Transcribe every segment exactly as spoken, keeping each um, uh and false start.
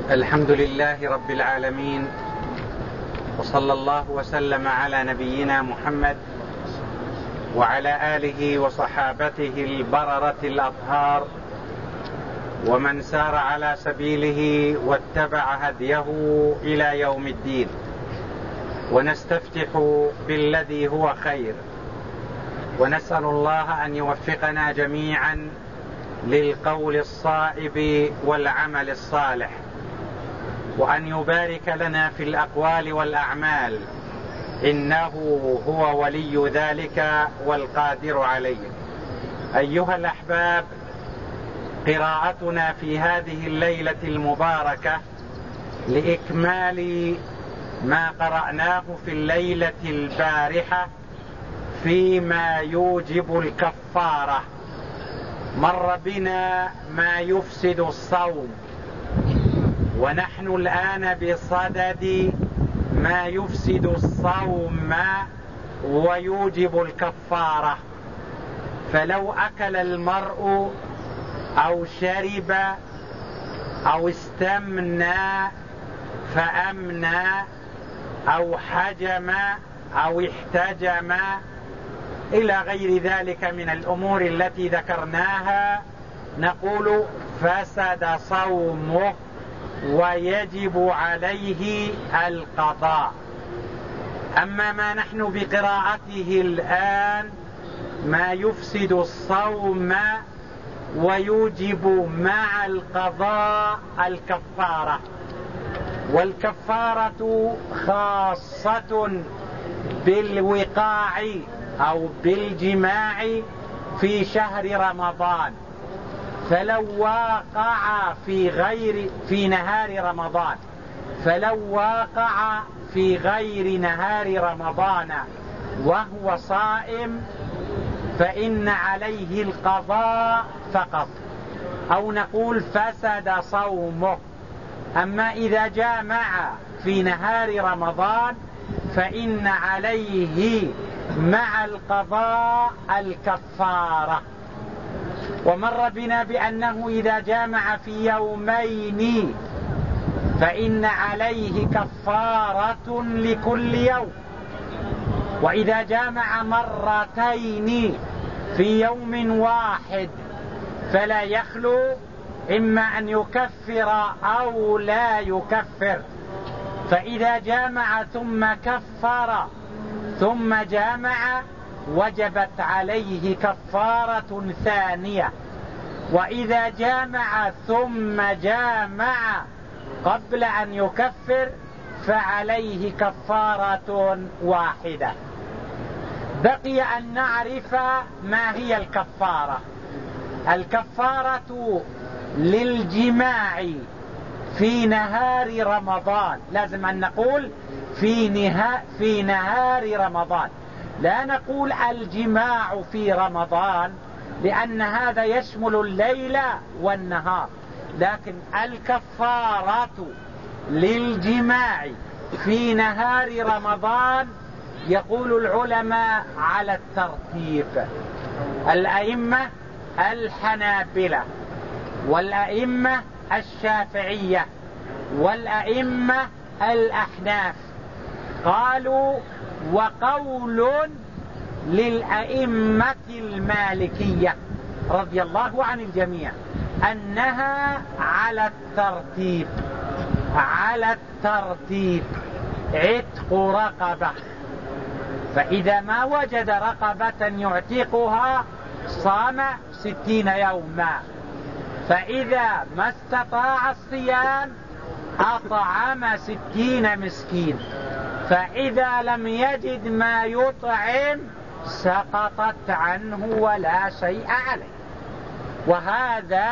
الحمد لله رب العالمين، وصلى الله وسلم على نبينا محمد وعلى آله وصحابته البررة الأطهار ومن سار على سبيله واتبع هديه إلى يوم الدين. ونستفتح بالذي هو خير، ونسأل الله أن يوفقنا جميعا للقول الصائب والعمل الصالح، وأن يبارك لنا في الأقوال والأعمال، إنه هو ولي ذلك والقادر عليه. أيها الأحباب، قراءتنا في هذه الليلة المباركة لإكمال ما قرأناه في الليلة البارحة فيما يوجب الكفارة. مر بنا ما يفسد الصوم، ونحن الآن بصدد ما يفسد الصوم ويوجب الكفارة. فلو أكل المرء أو شرب أو استمنى فأمنى أو حجم أو احتجم إلى غير ذلك من الأمور التي ذكرناها، نقول فسد صومه ويجب عليه القضاء. أما ما نحن بقراءته الآن ما يفسد الصوم ويوجب مع القضاء الكفارة. والكفارة خاصة بالوقاع أو بالجماع في شهر رمضان. فلو واقع في غير في نهار رمضان فلو واقع في غير نهار رمضان وهو صائم فإن عليه القضاء فقط، أو نقول فسد صومه. أما إذا جامع في نهار رمضان فإن عليه مع القضاء الكفارة. ومر بنا بأنه إذا جامع في يومين فإن عليه كفارة لكل يوم، وإذا جامع مرتين في يوم واحد فلا يخلو إما أن يكفر أو لا يكفر. فإذا جامع ثم كفر ثم جامع وجبت عليه كفارة ثانية، وإذا جامع ثم جامع قبل أن يكفر فعليه كفارة واحدة. بقي أن نعرف ما هي الكفارة. الكفارة للجماع في نهار رمضان، لازم أن نقول في, نها في نهار رمضان، لا نقول الجماع في رمضان لأن هذا يشمل الليل والنهار، لكن الكفارة للجماع في نهار رمضان يقول العلماء على الترتيب. الأئمة الحنابلة والأئمة الشافعية والأئمة الأحناف قالوا، وقول للأئمة المالكية رضي الله عن الجميع، أنها على الترتيب على الترتيب عتق رقبة. فإذا ما وجد رقبة يعتقها صام ستين يوما، فإذا ما استطاع الصيام أطعم ستين مسكين، فإذا لم يجد ما يطعم سقطت عنه ولا شيء عليه. وهذا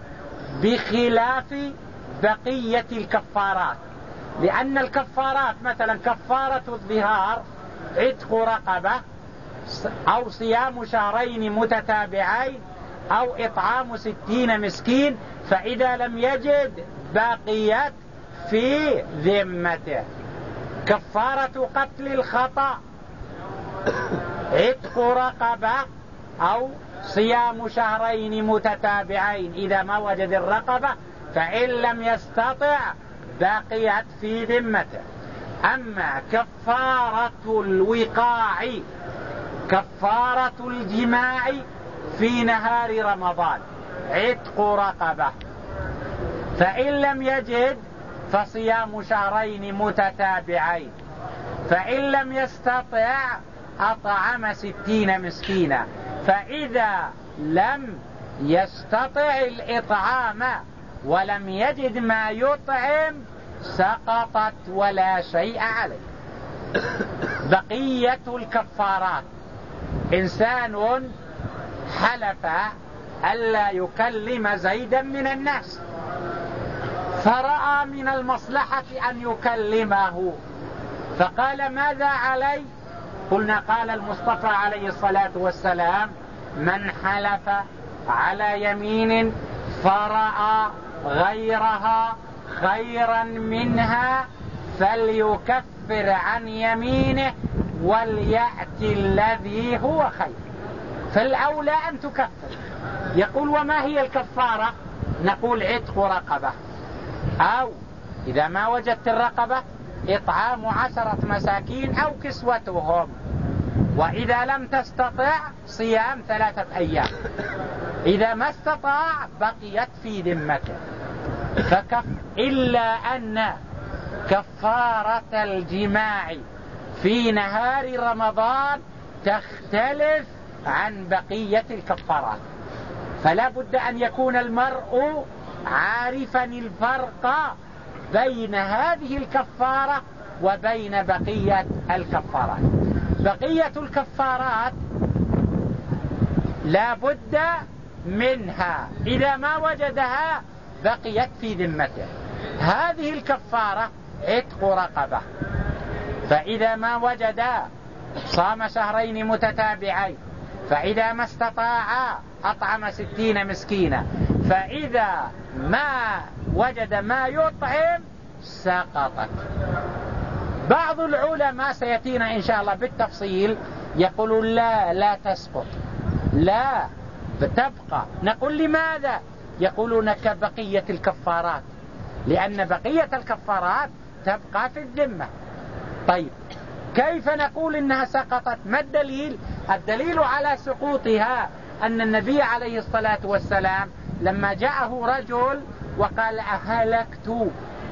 بخلاف بقية الكفارات، لأن الكفارات مثلا كفارة الظهار عتق رقبة أو صيام شهرين متتابعين أو إطعام ستين مسكين، فإذا لم يجد بقيت في ذمته. كفارة قتل الخطأ عتق رقبة أو صيام شهرين متتابعين إذا ما وجد الرقبة فإن لم يستطع بقيت في ذمته. أما كفارة الوقاع كفارة الجماع في نهار رمضان عتق رقبة، فإن لم يجد فصيام شهرين متتابعين، فإن لم يستطع أطعم ستين مسكينا، فإذا لم يستطع الإطعام ولم يجد ما يطعم سقطت ولا شيء عليه. بقية الكفارات: إنسان حلف ألا يكلم زيدا من الناس فرأى من المصلحة أن يكلمه فقال ماذا علي؟ قلنا قال المصطفى عليه الصلاة والسلام: من حلف على يمين فرأى غيرها خيرا منها فليكفر عن يمينه وليأتي الذي هو خير. فالأولى أن تكفر. يقول: وما هي الكفارة؟ نقول: عتق رقبة، أو إذا ما وجدت الرقبة إطعام عشرة مساكين أو كسوتهم، وإذا لم تستطع صيام ثلاثة أيام. إذا ما استطاع بقيت في ذمته. فكف إلا أن كفارة الجماع في نهار رمضان تختلف عن بقية الكفارات، فلا بد أن يكون المرء عارفا الفرق بين هذه الكفارة وبين بقية الكفارات. بقية الكفارات لا بد منها، إذا ما وجدها بقيت في ذمته. هذه الكفارة عتق رقبة، فإذا ما وجد صام شهرين متتابعين، فإذا ما استطاع أطعم ستين مسكينا، فإذا ما وجد ما يطعم سقطت. بعض العلماء سيأتينا إن شاء الله بالتفصيل يقولون لا لا تسقط، لا بتبقى. نقول لماذا؟ يقولون كبقية الكفارات، لأن بقية الكفارات تبقى في الذمة. طيب كيف نقول إنها سقطت؟ ما الدليل؟ الدليل على سقوطها أن النبي عليه الصلاة والسلام لما جاءه رجل وقال: أهلكت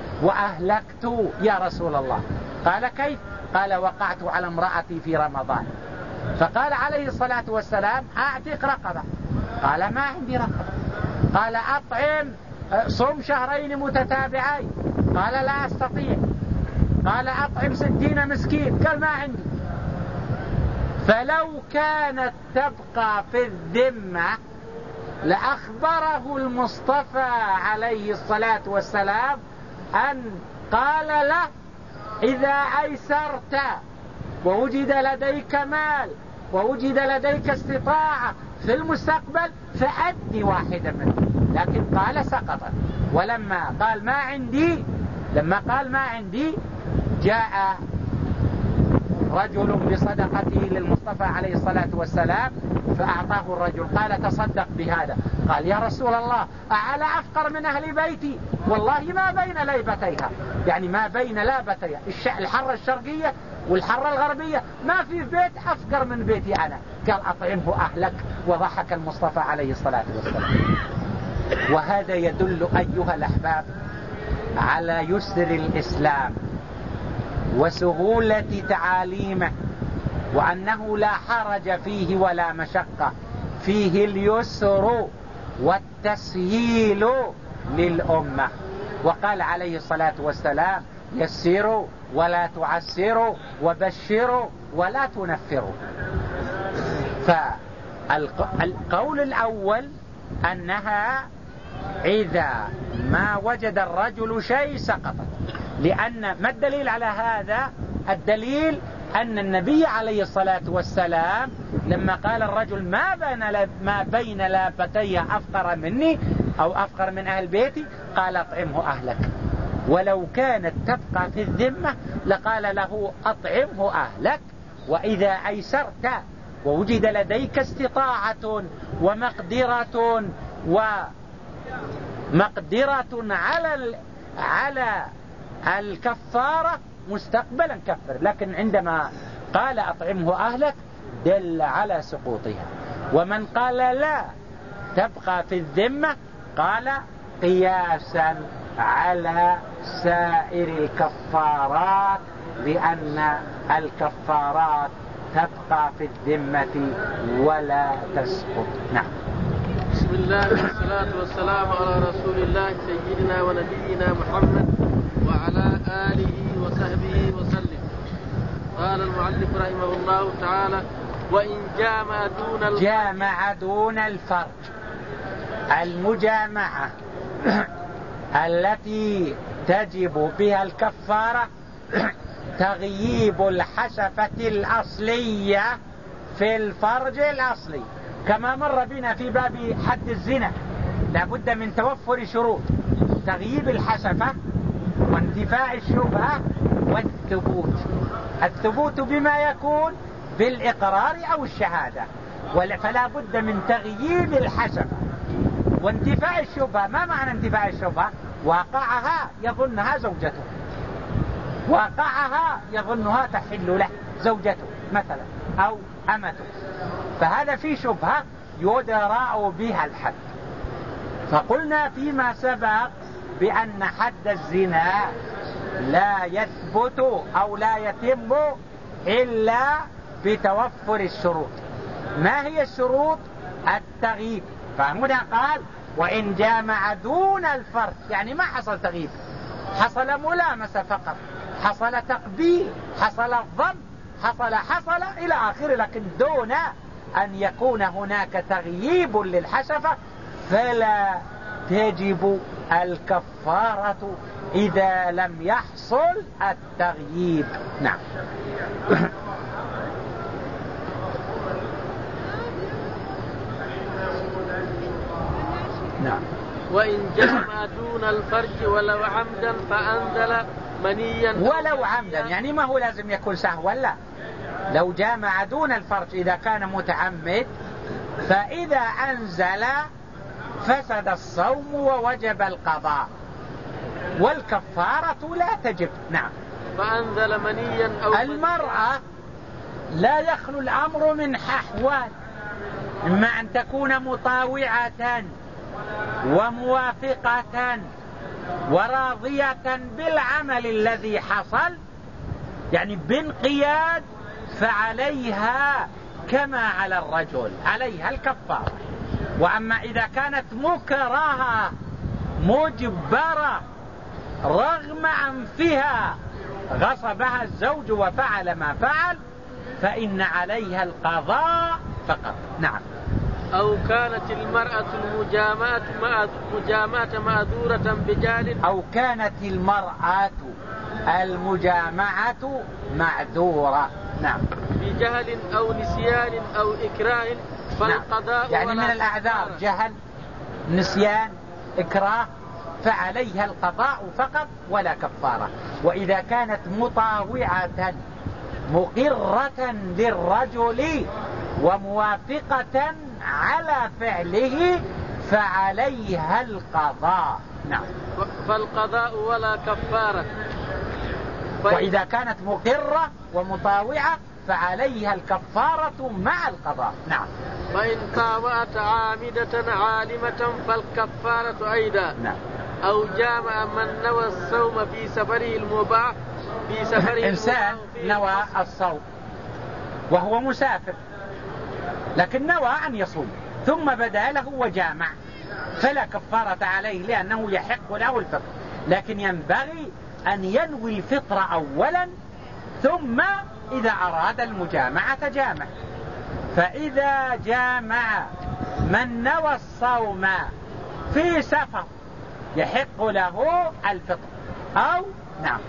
وأهلكت يا رسول الله. قال: كيف؟ قال: وقعت على امرأتي في رمضان. فقال عليه الصلاة والسلام: أعتق رقبة. قال: ما عندي رقبة. قال: أطعم صم شهرين متتابعين. قال: لا أستطيع. قال: أطعم ستين مسكين. قال: ما عندي. فلو كانت تبقى في الذمة لأخبره المصطفى عليه الصلاة والسلام أن قال له: إذا أيسرت ووجد لديك مال ووجد لديك استطاعة في المستقبل فأدي واحدة منه. لكن قال سقطت. ولما قال ما عندي لما قال ما عندي جاء رجل بصدقته للمصطفى عليه الصلاة والسلام فأعطاه الرجل. قال: تصدق بهذا. قال: يا رسول الله، أعلى أفقر من أهل بيتي، والله ما بين ليبتيها، يعني ما بين لابتيها، الحرة الشرقية والحرة الغربية، ما في بيت أفقر من بيتي أنا. قال: أطعمه أهلك. وضحك المصطفى عليه الصلاة والسلام. وهذا يدل أيها الأحباب على يسر الإسلام وسهولة تعاليمه، وأنه لا حرج فيه ولا مشقة، فيه اليسر والتسهيل للأمة. وقال عليه الصلاة والسلام: يسروا ولا تعسروا وبشروا ولا تنفروا. فالقول الأول أنها إذا ما وجد الرجل شيء سقطت. لأن ما الدليل على هذا؟ الدليل أن النبي عليه الصلاة والسلام لما قال الرجل ما بين ما بين لابتي أفقر مني أو أفقر من أهل بيتي، قال: أطعمه أهلك. ولو كانت تبقى في الذمة لقال له: أطعمه أهلك. وإذا أيسرت ووجد لديك استطاعة ومقدرة مقدرة على على الكفارة مستقبلا كفر، لكن عندما قال أطعمه أهلك دل على سقوطها. ومن قال لا تبقى في الذمة قال قياسا على سائر الكفارات، لأن الكفارات تبقى في الذمة ولا تسقط. نعم. بسم الله والصلاة والسلام على رسول الله سيدنا ونبينا محمد وعلى آله وصحبه وسلم. قال المؤلف رحمه الله تعالى: وإن جامع دون الفرج. جامع دون الفرج، المجامعة التي تجب بها الكفارة تغييب الحشفة الأصلية في الفرج الأصلي، كما مر بنا في باب حد الزنا. لابد من توفر شروط: تغييب الحشفة وانتفاء الشبهة والثبوت. الثبوت بما يكون بالإقرار أو الشهادة، فلا بد من تغييب الحشفة وانتفاء الشبهة. ما معنى انتفاء الشبهة؟ واقعها يظنها زوجته، واقعها يظنها تحل له زوجته مثلا أو أمته، فهذا في شبهة يدرأ بها الحد. فقلنا فيما سبق بأن حد الزنا لا يثبت أو لا يتم إلا بتوفر الشروط. ما هي الشروط؟ التغييب. فهنا قال: وإن جامع دون الفرج، يعني ما حصل تغييب، حصل ملامسة فقط، حصل تقبيل، حصل الضم، حصل حصل إلى آخره، لكن دون أن يكون هناك تغييب للحشفة فلا تجب الكفارة إذا لم يحصل التغييب. نعم. نعم. وإن جامع دون الفرج ولو عمدا فأنزل منيا. ولو عمدا يعني ما هو لازم يكون سهوا، لا، لو جامع دون الفرج إذا كان متعمد فإذا أنزل فسد الصوم ووجب القضاء والكفارة لا تجب. نعم. فأنزل منيا أو المرأة لا يخلو الأمر من أحوال: إما أن تكون مطاوعة وموافقة وراضية بالعمل الذي حصل، يعني بانقياد، فعليها كما على الرجل، عليها الكفارة. وأما إذا كانت مكرهة مجبرة رغم أنفها غصبها الزوج وفعل ما فعل فإن عليها القضاء فقط. نعم. أو كانت المرأة المجامعة مجامعة معذورة بجهل. أو كانت المرأة المجامعة معذورة. نعم. بجهل أو نسيان أو إكراه فالقضاء. نعم. يعني من الأعذار جهل، نسيان، إكراه، فعليها القضاء فقط ولا كفارة. وإذا كانت مطاوعة مقرة للرجل وموافقة على فعله فعليها القضاء. نعم. فالقضاء ولا كفارة. وإذا كانت مقرة ومطاوعة فعليها الكفارة مع القضاء. نعم. فإن طاوعت عامدة عالمة فالكفارة أيضا. نعم. أو جامع من نوى الصوم في سفره المباح في سفره إنسان نوى الصوم وهو مسافر، لكن نوى أن يصوم ثم بدا له وجامع فلا كفارة عليه لأنه يحق له الفطر، لكن ينبغي أن ينوي الفطر أولا ثم إذا أراد المجامعة جامع. فإذا جامع من نوى الصوم في سفر يحق له الفطر، أو نعم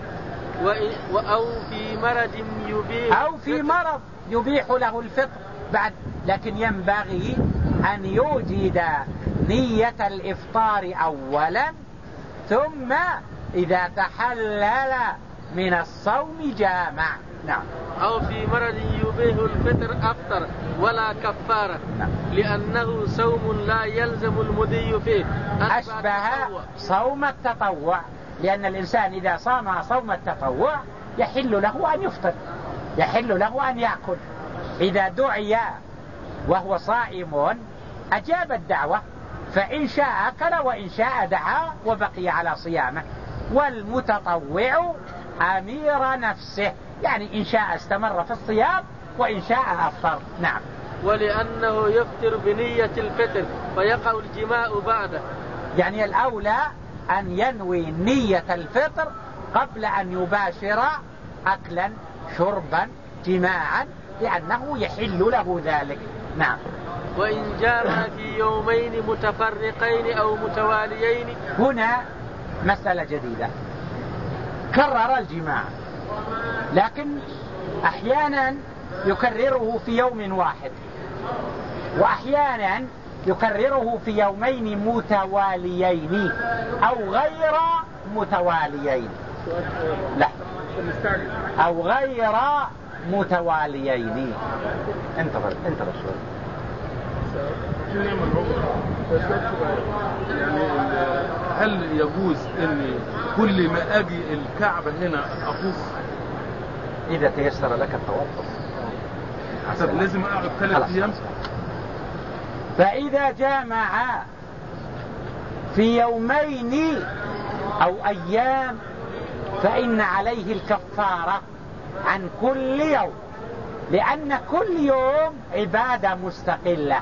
أو في مرض يبيح أو في مرض يبيح له الفطر بعد، لكن ينبغي أن يوجد نية الإفطار أولا ثم إذا تحلل من الصوم جامع. نعم. أو في مرض يبيه الفطر أفطر ولا كفارة. نعم. لأنه صوم لا يلزم المدي فيه. أشبه صوم التطوع، لأن الإنسان إذا صام صوم التطوع يحل له أن يفطر، يحل له أن يأكل. إذا دعي وهو صائم أجاب الدعوة، فإن شاء أكل وإن شاء دعا وبقي على صيامه. والمتطوع أمير نفسه، يعني إن شاء استمر في الصيام وإن شاء أفطر. نعم. ولأنه يفطر بنية الفطر فيقع الجماع بعده، يعني الأولى أن ينوي نية الفطر قبل أن يباشر أكلا شربا جماعا، لأنه يحل له ذلك. نعم. وإن جامع في يومين متفرقين أو متواليين. هنا مسألة جديدة، كرر الجماع لكن أحيانا يكرره في يوم واحد، وأحيانا يكرره في يومين متواليين أو غير متواليين. لا، أو غير متواليين. انتظر انتظر شوي. يعني هل يجوز ان كل ما اجي الكعبة هنا اطوف؟ اذا تيسر لك التوقف. طب لازم اقعد ثلاث ايام؟ فاذا جامع في يومين او ايام فان عليه الكفارة عن كل يوم، لأن كل يوم عبادة مستقلة.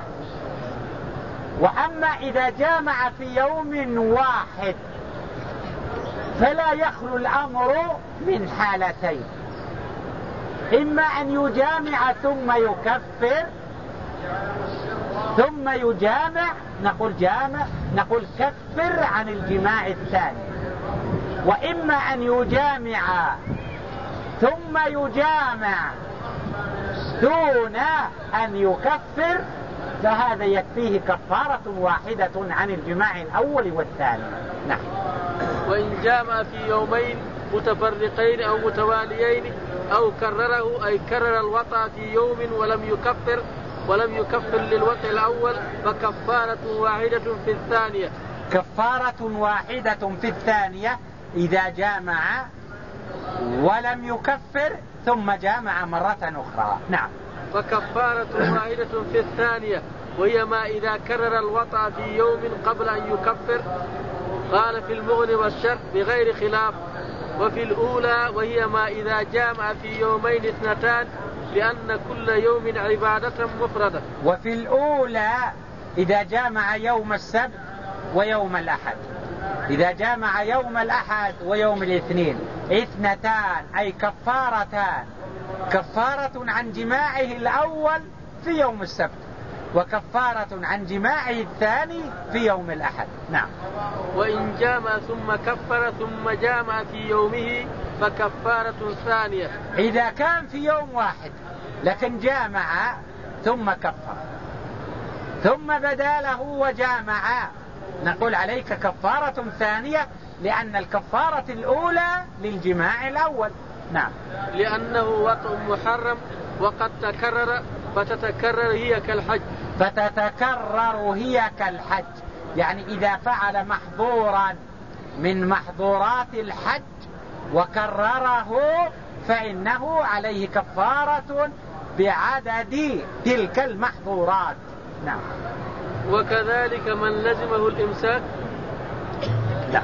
وأما إذا جامع في يوم واحد فلا يخلو الأمر من حالتين: إما أن يجامع ثم يكفر، ثم يجامع نقول جامع نقول كفر عن الجماع الثاني، وإما أن يجامع ثم يجامع دون أن يكفر، فهذا يكفيه كفارة واحدة عن الجماع الأول والثاني. نعم. وإن جامع في يومين متفرقين أو متواليين أو كرره أي كرر الوطأ في يوم ولم يكفر ولم يكفر للوطأ الأول فكفارة واحدة في الثانية. كفارة واحدة في الثانية إذا جامع ولم يكفر ثم جامع مرة أخرى. نعم. فكفارة واحدة في الثانية وهي ما إذا كرر الوطأ في يوم قبل أن يكفر. قال في المغني والشرح بغير خلاف. وفي الأولى وهي ما إذا جامع في يومين اثنتان، لأن كل يوم عبادة مفردة. وفي الأولى إذا جامع يوم السبت ويوم الأحد، إذا جامع يوم الأحد ويوم الاثنين اثنتان أي كفارتان: كفارة عن جماعه الأول في يوم السبت، وكفارة عن جماعه الثاني في يوم الأحد. نعم. وإن جامع ثم كفر ثم جامع في يومه فكفارة ثانية. إذا كان في يوم واحد لكن جامع ثم كفر ثم بدا له وجامع، نقول عليك كفارة ثانية، لأن الكفارة الأولى للجماع الأول. نعم. لأنه وطء محرم وقد تكرر فتتكرر هي كالحج. فتتكرر هي كالحج، يعني إذا فعل محظورا من محظورات الحج وكرره فإنه عليه كفارة بعدد تلك المحظورات. نعم. وكذلك من لزمه الإمساك. لا.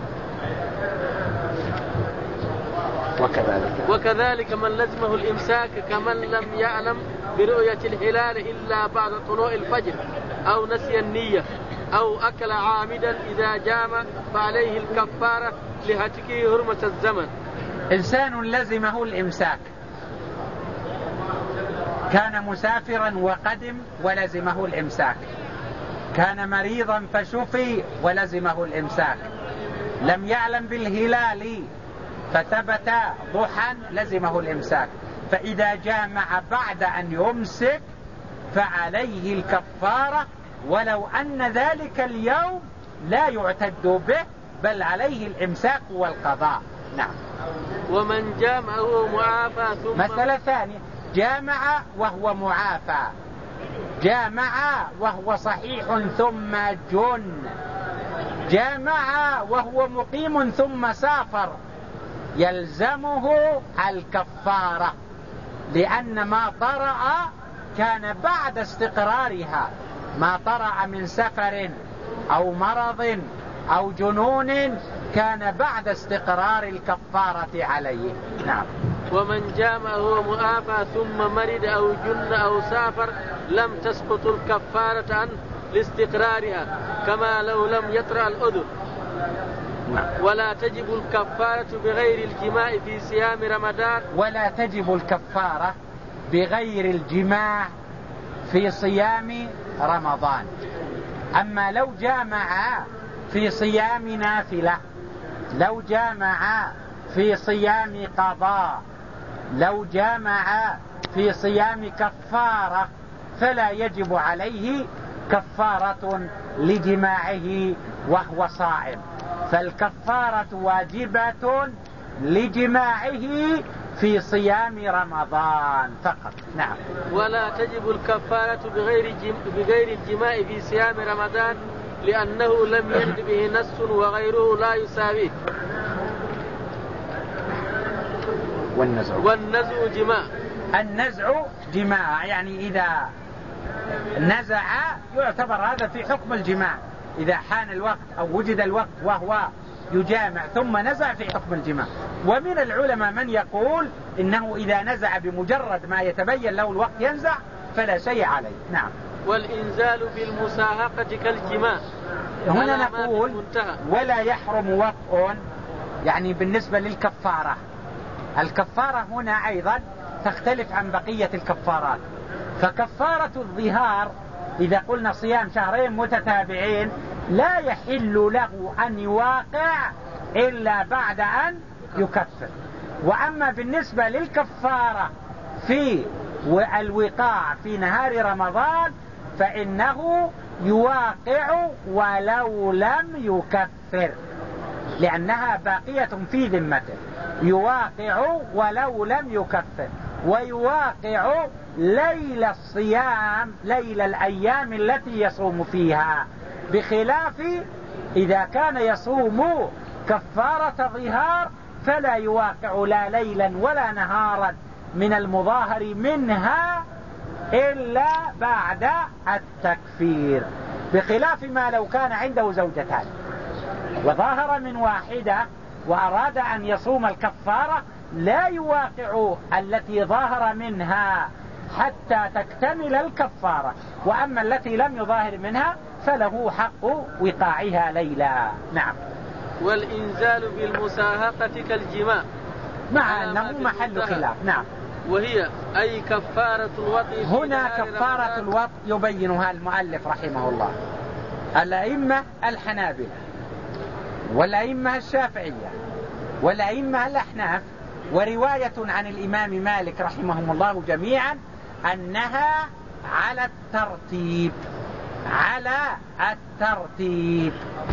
وكذلك وكذلك من لزمه الإمساك كمن لم يعلم برؤية الهلال إلا بعد طلوع الفجر أو نسي النية أو أكل عامدا إذا جامع فعليه الكفارة لهتكه هرمة الزمن. إنسان لزمه الإمساك، كان مسافرا وقدم ولزمه الإمساك، كان مريضا فشفي ولزمه الإمساك، لم يعلم بالهلال فثبت ضحى لزمه الإمساك، فإذا جامع بعد أن يمسك فعليه الكفارة ولو أن ذلك اليوم لا يعتد به، بل عليه الإمساك والقضاء. نعم. ومن جامع وهو معافى ثم مسألة ثانية، جامع وهو معافى، جامع وهو صحيح ثم جن، جامع وهو مقيم ثم سافر، يلزمه الكفارة، لأن ما طرأ كان بعد استقرارها، ما طرأ من سفر أو مرض أو جنون كان بعد استقرار الكفارة عليه. نعم. ومن جامع هو معافى ثم مرض أو جن أو سافر لم تسقط الكفارة عنه لاستقرارها كما لو لم يطرأ الأذن. ولا تجب الكفارة بغير الجماع في صيام رمضان ولا تجب الكفارة بغير الجماع في صيام رمضان. أما لو جامع في صيام نافلة، لو جامع في صيام قضاء، لو جامع في صيام كفارة فلا يجب عليه كفارة لجماعه وهو صائم، فالكفارة واجبة لجماعه في صيام رمضان فقط. نعم. ولا تجب الكفارة بغير بغير الجماع في صيام رمضان لأنه لم يرد به نص وغيره لا يساويه. والنزع والنزع جماع. النزع جماع، يعني إذا نزع يعتبر هذا في حكم الجماع، إذا حان الوقت أو وجد الوقت وهو يجامع ثم نزع في حكم الجماع. ومن العلماء من يقول إنه إذا نزع بمجرد ما يتبين له الوقت ينزع فلا شيء عليه. نعم. والإنزال بالمساهقة كالجماع. هنا نقول ولا يحرم وطء، يعني بالنسبة للكفارة، الكفارة هنا أيضا تختلف عن بقية الكفارات. فكفارة الظهار إذا قلنا صيام شهرين متتابعين لا يحل له أن يواقع إلا بعد أن يكفر. وأما بالنسبة للكفارة في الوقاع في نهار رمضان فإنه يواقع ولو لم يكفر، لأنها باقية في ذمته، يواقع ولو لم يكفر، ويواقع ليل الصيام، ليل الأيام التي يصوم فيها، بخلاف إذا كان يصوم كفارة ظهار فلا يواقع لا ليلا ولا نهارا من المظاهر منها إلا بعد التكفير، بخلاف ما لو كان عنده زوجتان وظاهر من واحدة وأراد أن يصوم الكفارة لا يواقع التي ظاهر منها حتى تكتمل الكفارة، وأما التي لم يظاهر منها فله حق وقاعها ليلا. نعم. والإنزال بالمساهقة كالجماع مع أنه محل خلاف. نعم. وهي أي كفارة الوطء. هنا كفارة الوطء يبينها المؤلف رحمه الله. الأئمة الحنابلة والأئمة الشافعية والأئمة الأحناف ورواية عن الإمام مالك رحمهم الله جميعا أنها على الترتيب، على الترتيب.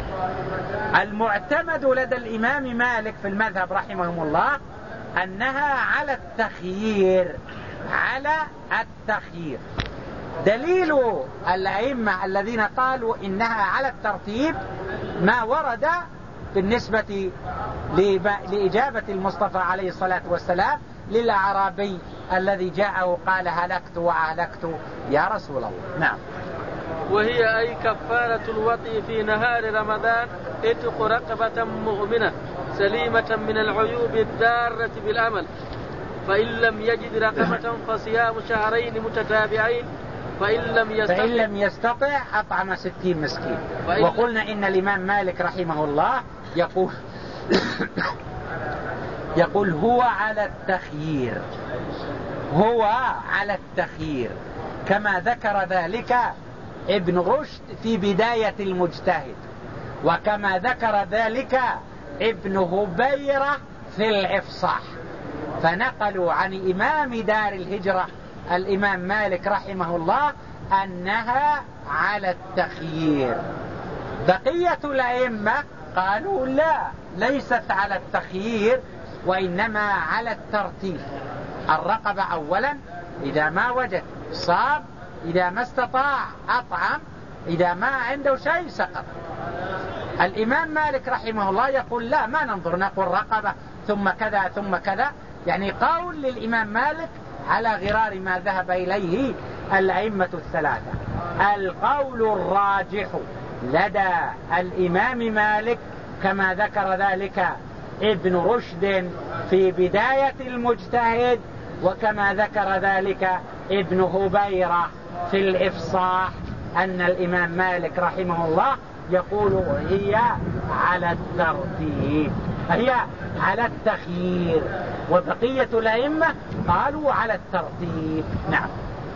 المعتمد لدى الإمام مالك في المذهب رحمه الله أنها على التخيير، على التخيير. دليل الأئمة الذين قالوا إنها على الترتيب ما ورد بالنسبة لإجابة المصطفى عليه الصلاة والسلام للأعرابي الذي جاءه قال هلكت وأهلكت يا رسول الله. نعم. وهي أي كفارة الوطء في نهار رمضان اتق رقبة مؤمنة سليمة من العيوب الدارة بالعمل، فإن لم يجد رقبة فصيام شهرين متتابعين، فإن لم يستطع, فإن لم يستطع أطعم ستين مسكين. وقلنا إن الإمام مالك رحمه الله يقول يقول هو على التخيير، هو على التخيير كما ذكر ذلك ابن رشد في بداية المجتهد، وكما ذكر ذلك ابن هبيرة في الإفصاح، فنقلوا عن إمام دار الهجرة الإمام مالك رحمه الله أنها على التخيير. بقية الأئمة قالوا لا، ليست على التخيير، وإنما على الترتيب. الرقبة أولا، إذا ما وجد صاب، إذا ما استطاع أطعم، إذا ما عنده شيء سقط. الإمام مالك رحمه الله يقول لا، ما ننظر، نقول رقبة ثم كذا ثم كذا، يعني قول للإمام مالك على غرار ما ذهب إليه الأئمة الثلاثة. القول الراجح لدى الإمام مالك كما ذكر ذلك ابن رشد في بداية المجتهد، وكما ذكر ذلك ابن هبيرة في الإفصاح، أن الإمام مالك رحمه الله يقول هي على الترتيب، هي على التخيير، وبقية الأئمة قالوا على الترتيب. نعم.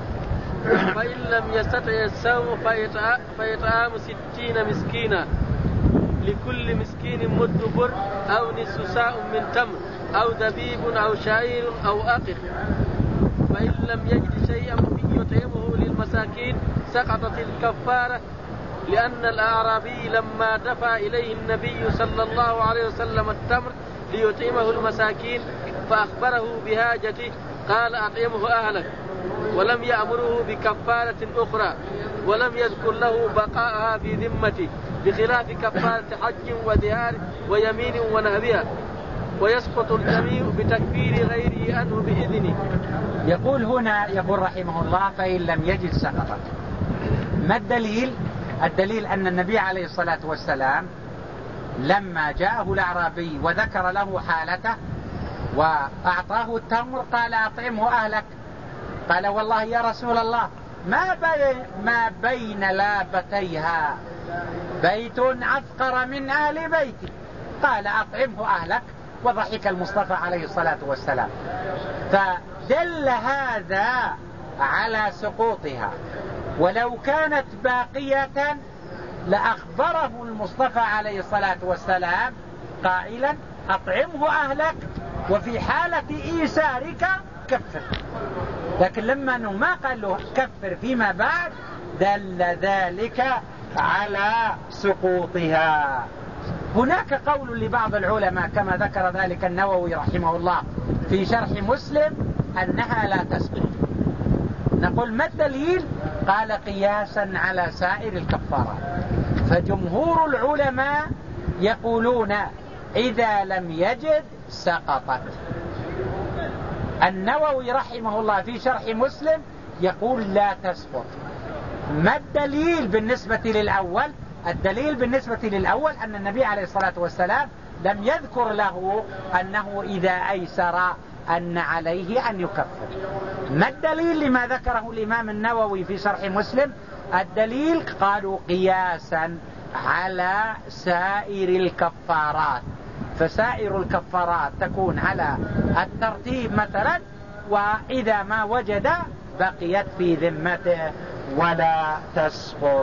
فإن لم يستطع الصوم فيطعم ستين مسكينا، لكل مسكين مد بر أو نصف ساء من تمر أو دبيب أو شعير أو أقر. فإن لم يجد شيئا يطعمه للمساكين سقطت الكفارة، لأن الأعرابي لما دفع إليه النبي صلى الله عليه وسلم التمر ليطعمه المساكين فأخبره بهاجته قال أطعمه أهلك، ولم يأمره بكفارة أخرى، ولم يذكر له بقاءها في ذمته، بخلاف كفارة حج ودهار ويمين ونهبها، ويسقط الجميع بتكفير غيره عنه بإذنه. يقول هنا، يقول رحمه الله فإن لم يجد سقطت. ما الدليل؟ الدليل أن النبي عليه الصلاة والسلام لما جاءه الأعرابي وذكر له حالته وأعطاه التمر قال أطعمه أهلك. قال والله يا رسول الله ما بين, ما بين لابتيها بيت أفقر من أهل بيتي، قال أطعمه أهلك، وضحك المصطفى عليه الصلاة والسلام. فدل هذا على سقوطها، ولو كانت باقية لأخبره المصطفى عليه الصلاة والسلام قائلا أطعمه أهلك، وفي حالة إيسارك كفر. لكن لما أنه ما قال له كفر فيما بعد دل ذلك على سقوطها. هناك قول لبعض العلماء كما ذكر ذلك النووي رحمه الله في شرح مسلم أنها لا تسقط. نقول ما الدليل؟ قال قياسا على سائر الكفارات. فجمهور العلماء يقولون إذا لم يجد سقطت. النووي رحمه الله في شرح مسلم يقول لا تسقط. ما الدليل بالنسبة للأول؟ الدليل بالنسبة للأول أن النبي عليه الصلاة والسلام لم يذكر له أنه إذا أيسر أن عليه أن يكفر. ما الدليل لما ذكره الإمام النووي في شرح مسلم؟ الدليل قالوا قياسا على سائر الكفارات، فسائر الكفارات تكون على الترتيب مثلا، وإذا ما وجد بقيت في ذمته ولا تسقط.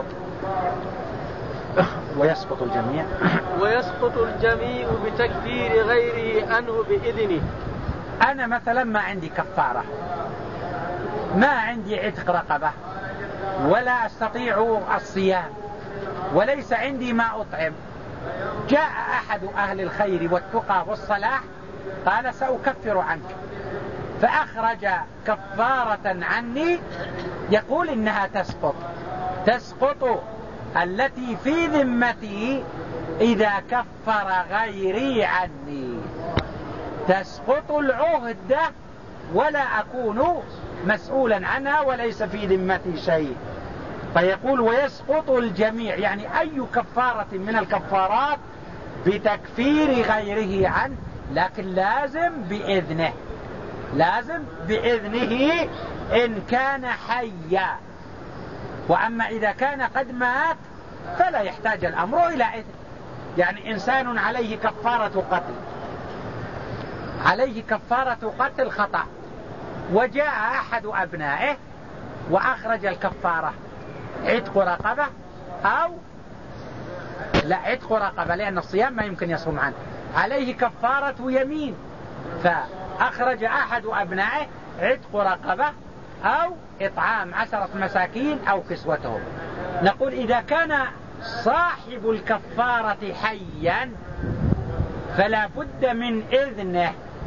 ويسقط الجميع ويسقط الجميع بتكفير غيره عنه بإذنه. أنا مثلا ما عندي كفارة، ما عندي عتق رقبة، ولا أستطيع الصيام، وليس عندي ما أطعم. جاء أحد أهل الخير والتقى والصلاح قال سأكفر عنك، فأخرج كفارة عني، يقول إنها تسقط. تسقط التي في ذمتي إذا كفر غيري عني. تسقط العهدة ولا أكون مسؤولا عنها وليس في ذمتي شيء. فيقول ويسقط الجميع، يعني أي كفارة من الكفارات بتكفير غيره عنه، لكن لازم بإذنه، لازم بإذنه إن كان حيا. وأما إذا كان قد مات فلا يحتاج الأمر إلى إذن. يعني إنسان عليه كفارة قتل، عليه كفارة قتل خطأ، وجاء أحد أبنائه وأخرج الكفارة عتق رقبة، أو لا عتق رقبة لأن الصيام ما يمكن يصوم عنه، عليه كفارة يمين، فأخرج أحد أبنائه عتق رقبة أو إطعام عشرة مساكين أو كسوتهم. نقول إذا كان صاحب الكفارة حيا فلا بد من إذنه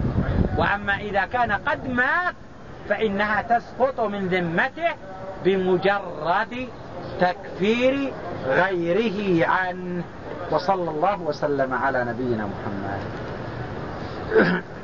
وأما إذا كان قد مات فإنها تسقط من ذمته بمجرد تكفير غيره عنه. وصلى الله وسلم على نبينا محمد.